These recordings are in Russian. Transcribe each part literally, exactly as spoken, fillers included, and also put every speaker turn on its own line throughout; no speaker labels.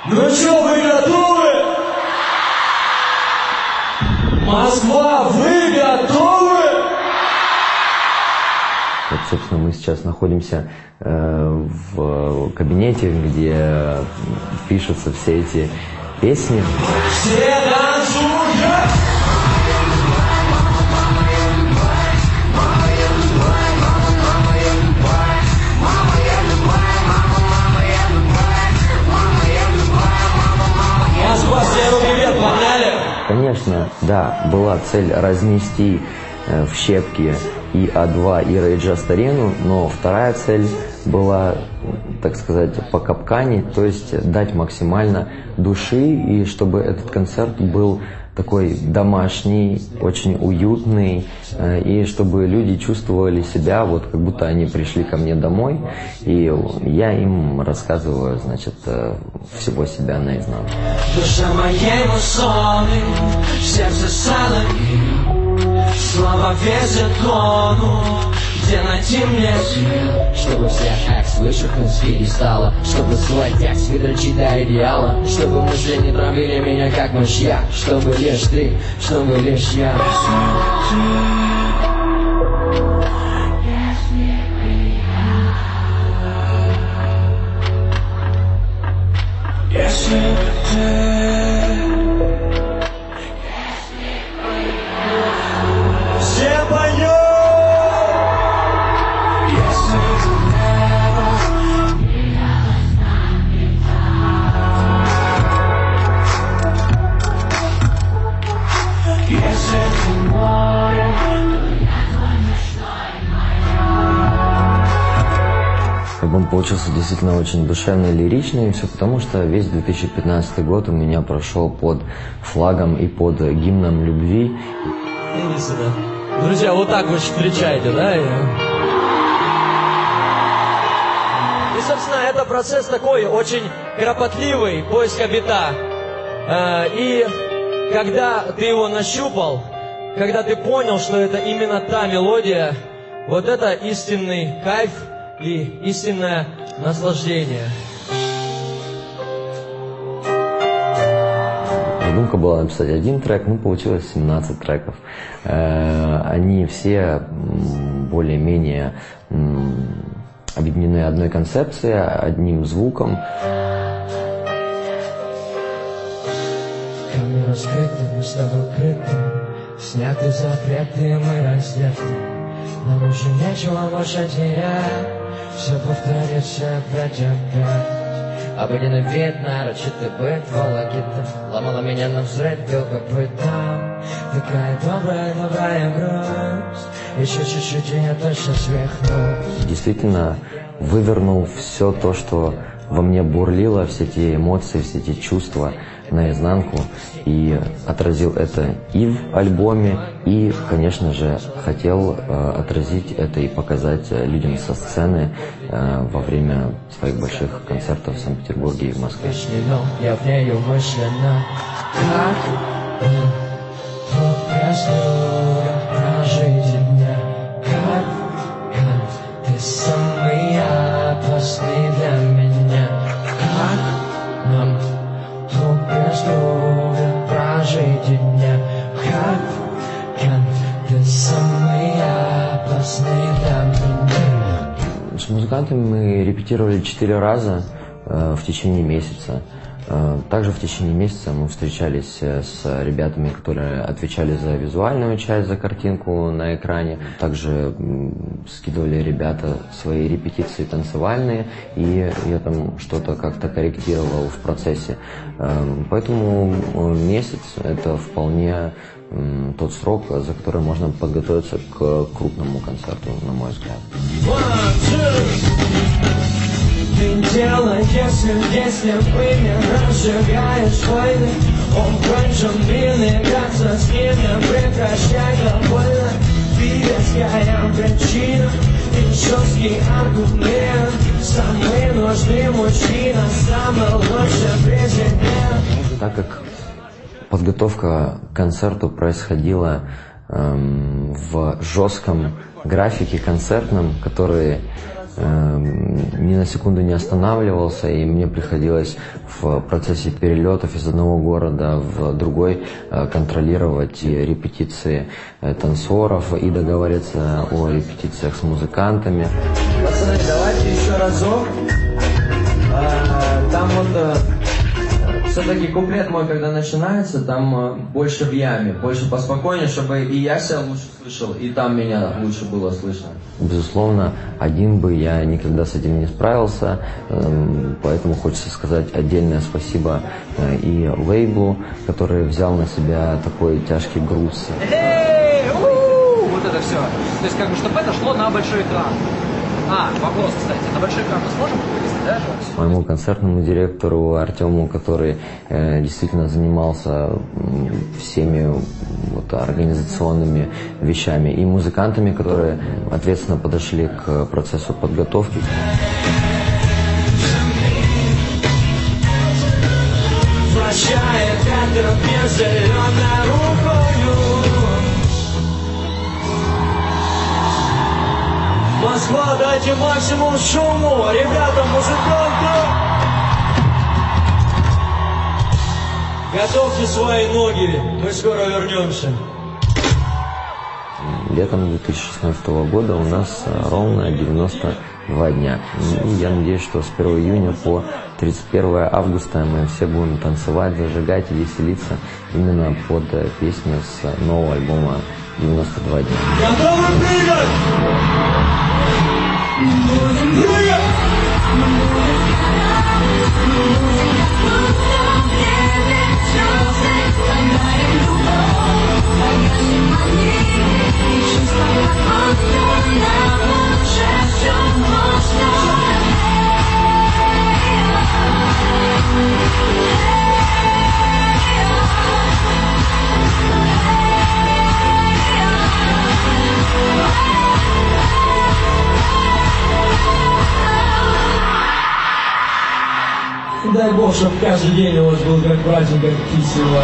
Ну что, вы готовы? Москва, вы готовы?
Вот, собственно, мы сейчас находимся э, в кабинете, где пишутся все эти песни.
Все танцуют! Москва, все руки вверх, погнали!
Конечно, да, была цель разнести э, в щепки и А два, и Rage Against Areну, но вторая цель была, так сказать, покапканить, то есть дать максимально души, и чтобы этот концерт был такой домашний, очень уютный, э, и чтобы люди чувствовали себя, вот как будто они пришли ко мне домой, и я им рассказываю, значит, э, всего себя наизнанку.
Душа моей мусоны, сердце соловей, слова весят тонну, где найти мне сил,
чтобы вся акс выше с перестала, чтобы свой текст выдрочить до идеала, чтобы мысли не травили меня как мышьяк, чтобы лишь ты, чтобы лишь я.
Если ты, все поют.
Альбом получился действительно очень душевный, лиричный, и все потому, что весь две тысячи пятнадцатый год у меня прошел под флагом и под гимном любви.
Иди сюда. Друзья, вот так вы встречаете, да? И, собственно, это процесс такой очень кропотливый, поиска бита. И когда ты его нащупал, когда ты понял, что это именно та мелодия, вот это истинный кайф и истинное наслаждение.
Задумка была написать один трек, ну получилось семнадцать треков. Они все более-менее объединены одной концепцией, одним звуком.
Камни раскрыты, мы с тобой крыты, сняты запреты, мы раздеты. Нам уже нечего больше терять, все повторится опять опять. Обыденный вид, нарочитый быт, волокита ломала меня навзрыд, бил копытом. Такая добрая, добрая грусть, еще чуть-чуть, и я точно свихнусь.
Действительно вывернул все то, что во мне бурлило, все эти эмоции, все эти чувства наизнанку, и отразил это и в альбоме, и, конечно же, хотел э, отразить это и показать людям со сцены э, во время своих больших концертов в Санкт-Петербурге и в Москве.
Я в нее мысленно, как прожить дня, как, как ты самый опасный для меня, как нам друг без друга прожить дня, как, как ты самый опасный для меня.
С музыкантами мы репетировали четыре раза э, в течение месяца. Также в течение месяца мы встречались с ребятами, которые отвечали за визуальную часть, за картинку на экране. Также скидывали ребята свои репетиции танцевальные, и я там что-то как-то корректировал в процессе. Поэтому месяц – это вполне тот срок, за который можно подготовиться к крупному концерту, на мой взгляд.
Ты делаешь, если пыль разжигаешь войны, он кончен милый, гаться с ним не прекращай довольно. Двигательная причина и жесткий аргумент, самый нужный мужчина, самый лучший президент.
Так как подготовка к концерту происходила эм, в жестком графике концертном, который ни на секунду не останавливался, и мне приходилось в процессе перелетов из одного города в другой контролировать репетиции танцоров и договариваться о репетициях с музыкантами.
Пацаны, давайте еще разок. Там вот все-таки куплет мой, когда начинается, там больше в яме, больше поспокойнее, чтобы и я себя лучше слышал, и там меня лучше было слышно.
Безусловно, один бы я никогда с этим не справился, поэтому хочется сказать отдельное спасибо и лейблу, который взял на себя такой тяжкий груз.
Эй, у-у-у, вот это все. То есть, как бы, чтобы это шло на большой экран. А, вопрос, кстати, на большой экран мы сможем вывести, да?
Моему концертному директору Артему, который э, действительно занимался всеми вот, организационными вещами, и музыкантами, которые ответственно подошли к процессу подготовки.
Москва, дайте максимум шуму, ребята, музыканты! Готовьте свои ноги, мы скоро вернемся.
Летом две тысячи шестнадцатого года у нас ровно девяносто два дня. И я надеюсь, что с первого июня по тридцать первое августа мы все будем танцевать, зажигать и веселиться именно под песню с нового альбома девяносто два дня.
Готовы прыгать? Прыгать! Дай Бог, чтобы каждый день у вас был как праздник, как кисело.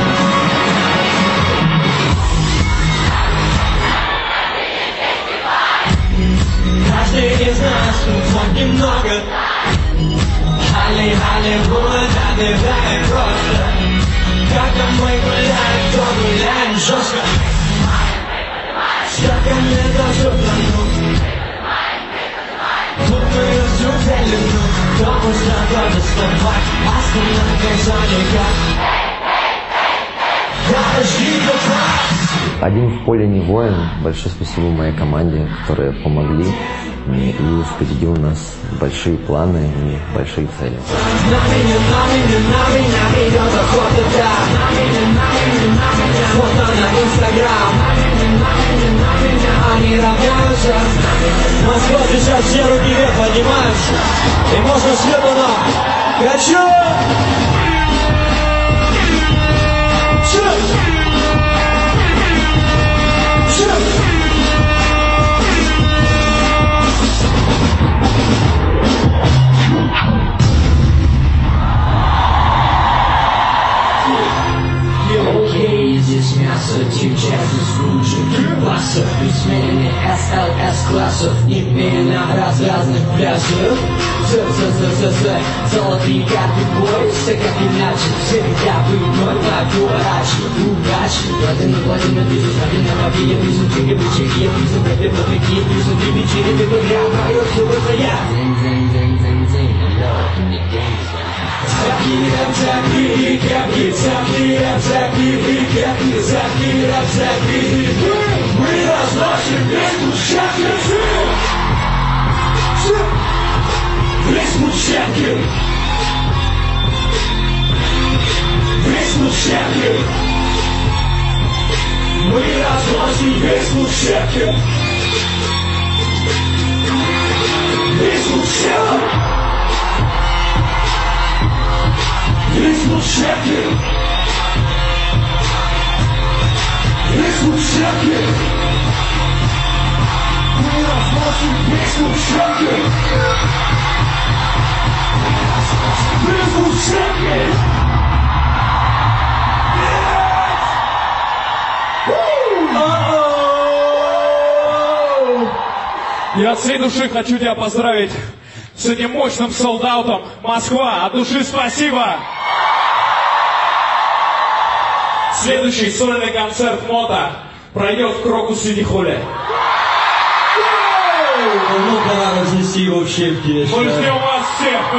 Каждый из нас хоть немного. Хали, Холливуд, отдыхаем просто. Как мы гуляем, то гуляем жестко. Сколько мне даже плану. Тут мы разрушили, но то можно даже вставать. Остановись, никак. Подожди, как
Один в поле не воин. Большое спасибо моей команде, которые помогли. И впереди у нас большие планы и большие цели.
Они равняются. Москва, сейчас все руки вверх поднимаются. И можно слепано. Хочу!
Здесь мясо, типчат из лучших классов, бессменный эс эл эс-классов, немерено раз разных плясов. З-з-з-з-з, золотые карты бой, все как иначе, всегда выигрой, поворачивай, удачи. Владимир, Владимир, вижу, Владимир, Владимир, вижу, чеки, чеки, вижу, вижу, вопреки, вижу, вижу, чеки, вижу, я, мое, все это я. День-день-день-день-день, лёд, не день. Закира, закири, капки, закира, закири, капки, закира, закири. Мы разносим весь мужчинки. Весь мужчинки. Весь мужчинки. Мы разносим весь мужчинки. Весь мужчинки. Весь мужчинки. Весь мужчинки. Мы разносим весь мужчинки. Весь мужчинки.
Я от всей души хочу тебя поздравить с этим мощным солдаутом. Москва, от души спасибо! Следующий сольный концерт Мота пройдет в Крокус Сити Холле.
Ну, пора разнести вообще в
Мы ждем вас всех!